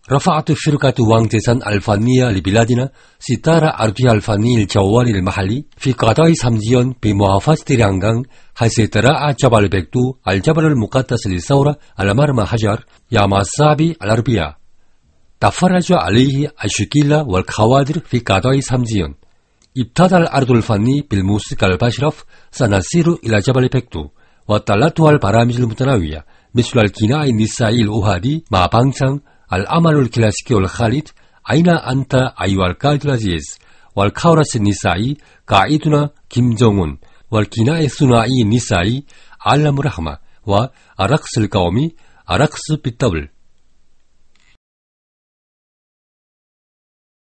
رفعت شركة وانغ الفنية لبلادنا ستار أرضها الفني الجوهري المحلي في قطاع سامجيون بمحافظة ريانغان، حيث يتراءى جبل بكدو الجبل المقدس للثورة على مرمى حجر ياماسابي الأربية. تفرج عليه الشكيلة والكوادر في قطاع سامجيون. ابتدى الأرض الفني بالموسيقى الباشرف. سنسير إلى جبل بكدو وطلتها البرامج المتنوعة مثل الغناء النسائي الأهادي مع بانشان، العمل الكلاسيكي الخالد أين أنت أيها القائد العزيز، والكورس النسائي قائدنا كيم جونغ، والغناء الثنائي النسائي عالم رحمة، والرقص القومي الرقص بالطبل.